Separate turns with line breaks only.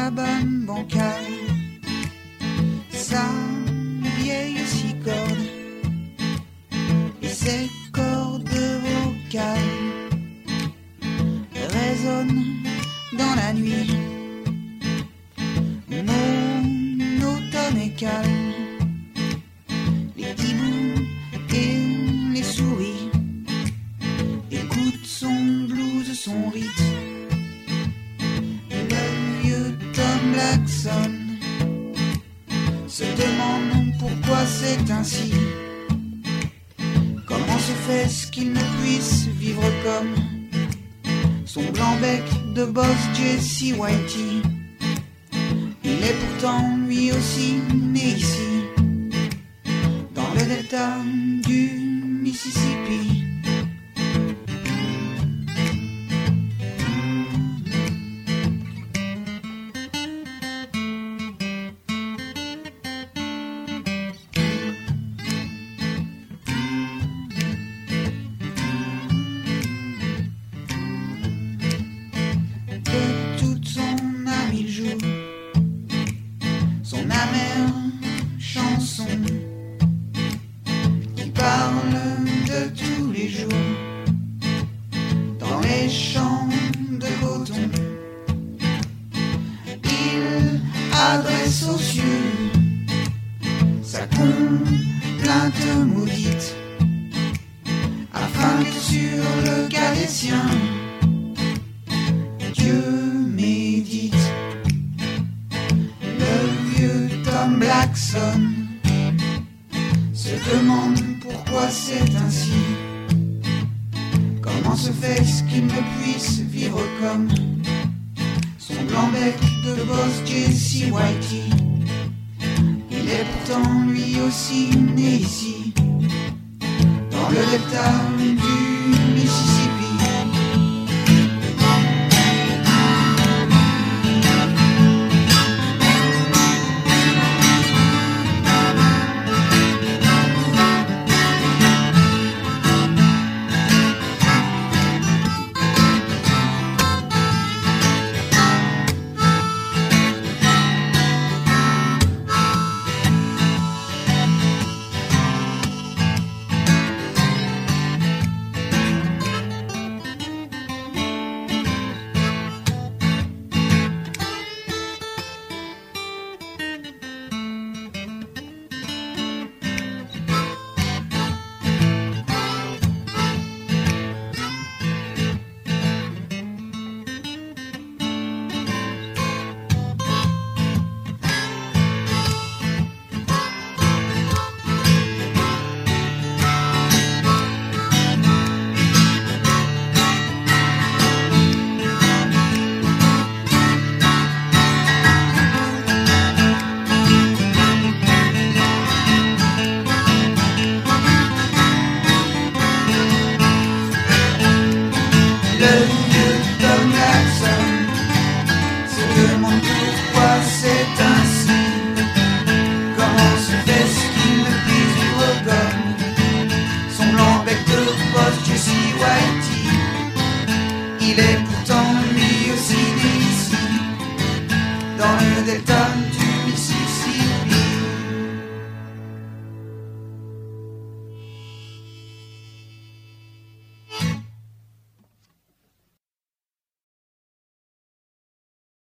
cabane bancale, sa vieille six cordes et ses cordes vocales résonnent dans la nuit, monotone et calme. Les hiboux et les souris écoutent son blues, son rythme. Tom Blackson se demande pourquoi c'est ainsi. Comment se fait-ce qu'il ne puisse vivre comme son blanc bec de boss Jesse Whitey? Il est pourtant lui aussi né ici, dans le delta du Mississippi.
Il est pourtant lui aussi né ici, dans le delta